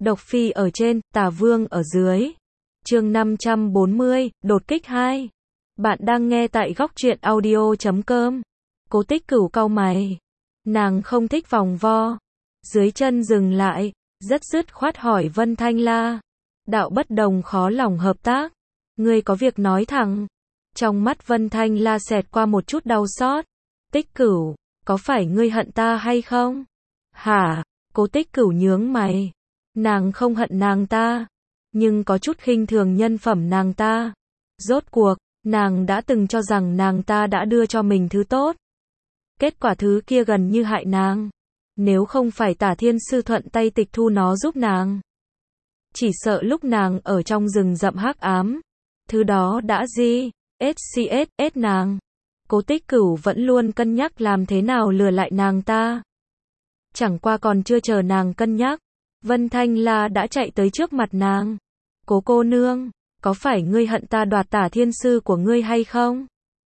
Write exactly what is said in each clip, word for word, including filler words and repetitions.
Độc Phi ở trên, Tả Vương ở dưới. Chương năm trăm bốn mươi, đột kích hai. Bạn đang nghe tại góc truyện audio chấm com. Cố Tích Cửu cau mày. Nàng không thích vòng vo. Dưới chân dừng lại, rất dứt khoát hỏi Vân Thanh La. Đạo bất đồng khó lòng hợp tác. Ngươi có việc nói thẳng. Trong mắt Vân Thanh La xẹt qua một chút đau xót. Tích Cửu, có phải ngươi hận ta hay không? Hả? Cố Tích Cửu nhướng mày. Nàng không hận nàng ta, nhưng có chút khinh thường nhân phẩm nàng ta. Rốt cuộc, nàng đã từng cho rằng nàng ta đã đưa cho mình thứ tốt. Kết quả thứ kia gần như hại nàng. Nếu không phải Tả Thiên Sư thuận tay tịch thu nó giúp nàng, chỉ sợ lúc nàng ở trong rừng rậm hắc ám, thứ đó đã gì, ét xê ét ét nàng. Cố Tích Cửu vẫn luôn cân nhắc làm thế nào lừa lại nàng ta. Chẳng qua còn chưa chờ nàng cân nhắc, Vân Thanh La đã chạy tới trước mặt nàng. Cố cô nương, có phải ngươi hận ta đoạt Tả Thiên Sư của ngươi hay không?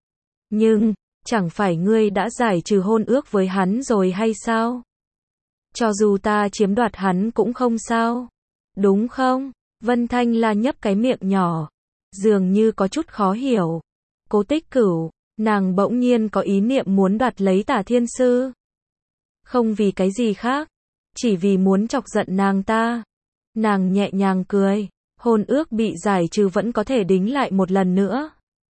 Nhưng, chẳng phải ngươi đã giải trừ hôn ước với hắn rồi hay sao? Cho dù ta chiếm đoạt hắn cũng không sao. Đúng không? Vân Thanh La nhấp cái miệng nhỏ, dường như có chút khó hiểu. Cố Tích Cửu, nàng bỗng nhiên có ý niệm muốn đoạt lấy Tả Thiên Sư. Không vì cái gì khác, chỉ vì muốn chọc giận nàng ta. Nàng nhẹ nhàng cười, hôn ước bị giải trừ vẫn có thể đính lại một lần nữa.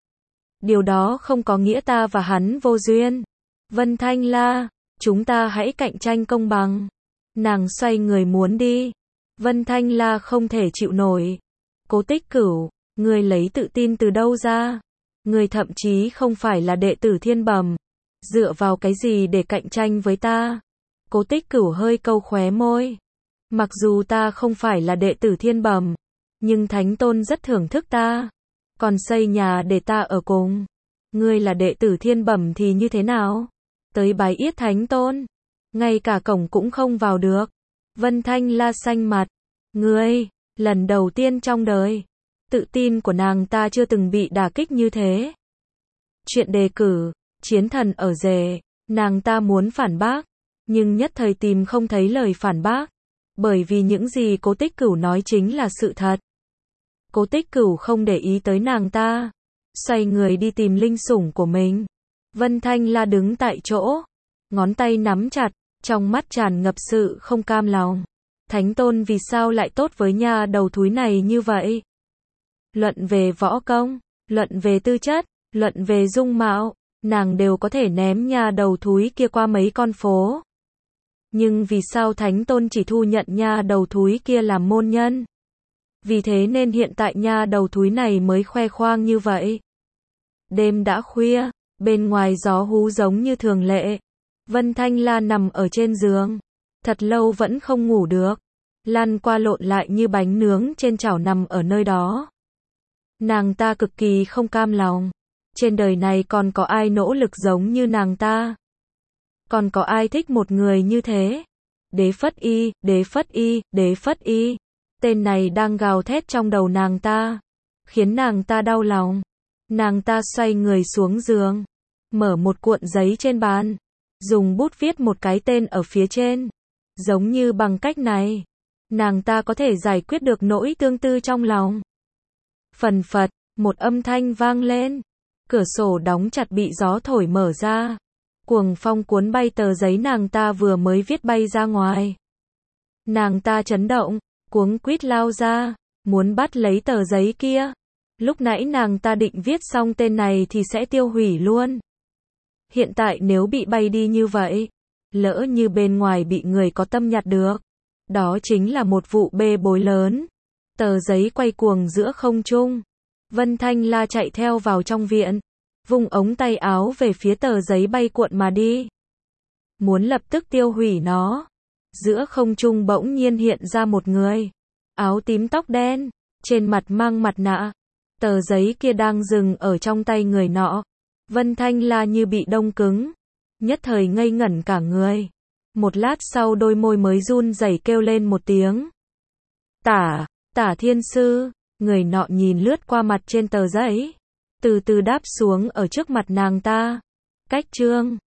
Điều đó không có nghĩa ta và hắn vô duyên. Vân Thanh La, chúng ta hãy cạnh tranh công bằng. Nàng xoay người muốn đi. Vân Thanh La không thể chịu nổi. Cố Tích Cửu, ngươi lấy tự tin từ đâu ra? Ngươi thậm chí không phải là đệ tử thiên bẩm. Dựa vào cái gì để cạnh tranh với ta? Cố Tích Cửu hơi câu khóe môi. Mặc dù ta không phải là đệ tử thiên bẩm, nhưng Thánh Tôn rất thưởng thức ta, còn xây nhà để ta ở cùng. Ngươi là đệ tử thiên bẩm thì như thế nào? Tới bái yết Thánh Tôn, ngay cả cổng cũng không vào được. Vân Thanh La xanh mặt. Ngươi, lần đầu tiên trong đời, tự tin của nàng ta chưa từng bị đả kích như thế. Chuyện đề cử, chiến thần ở rể, nàng ta muốn phản bác, nhưng nhất thời tìm không thấy lời phản bác, bởi vì những gì Cố Tích Cửu nói chính là sự thật. Cố Tích Cửu không để ý tới nàng ta, xoay người đi tìm linh sủng của mình. Vân Thanh La đứng tại chỗ, ngón tay nắm chặt, trong mắt tràn ngập sự không cam lòng. Thánh Tôn vì sao lại tốt với nha đầu thúi này như vậy? Luận về võ công, luận về tư chất, luận về dung mạo, nàng đều có thể ném nha đầu thúi kia qua mấy con phố. Nhưng vì sao Thánh Tôn chỉ thu nhận nha đầu thúi kia làm môn nhân? Vì thế nên hiện tại nha đầu thúi này mới khoe khoang như vậy. Đêm đã khuya, bên ngoài gió hú giống như thường lệ. Vân Thanh La nằm ở trên giường, thật lâu vẫn không ngủ được, lăn qua lộn lại như bánh nướng trên chảo nằm ở nơi đó. Nàng ta cực kỳ không cam lòng. Trên đời này còn có ai nỗ lực giống như nàng ta? Còn có ai thích một người như thế? Đế Phất Y, Đế Phất Y, Đế Phất Y. Tên này đang gào thét trong đầu nàng ta, khiến nàng ta đau lòng. Nàng ta xoay người xuống giường, mở một cuộn giấy trên bàn, dùng bút viết một cái tên ở phía trên. Giống như bằng cách này, nàng ta có thể giải quyết được nỗi tương tư trong lòng. Phần phật, một âm thanh vang lên. Cửa sổ đóng chặt bị gió thổi mở ra. Cuồng phong cuốn bay tờ giấy nàng ta vừa mới viết bay ra ngoài. Nàng ta chấn động, cuống quýt lao ra, muốn bắt lấy tờ giấy kia. Lúc nãy nàng ta định viết xong tên này thì sẽ tiêu hủy luôn. Hiện tại nếu bị bay đi như vậy, lỡ như bên ngoài bị người có tâm nhặt được, đó chính là một vụ bê bối lớn. Tờ giấy quay cuồng giữa không trung. Vân Thanh La chạy theo vào trong viện, vung ống tay áo về phía tờ giấy bay cuộn mà đi. Muốn lập tức tiêu hủy nó. Giữa không trung bỗng nhiên hiện ra một người, áo tím tóc đen, trên mặt mang mặt nạ. Tờ giấy kia đang dừng ở trong tay người nọ. Vân Thanh La như bị đông cứng, nhất thời ngây ngẩn cả người. Một lát sau đôi môi mới run rẩy kêu lên một tiếng. Tả, Tả Thiên Sư. Người nọ nhìn lướt qua mặt trên tờ giấy, từ từ đáp xuống ở trước mặt nàng ta. Cách chương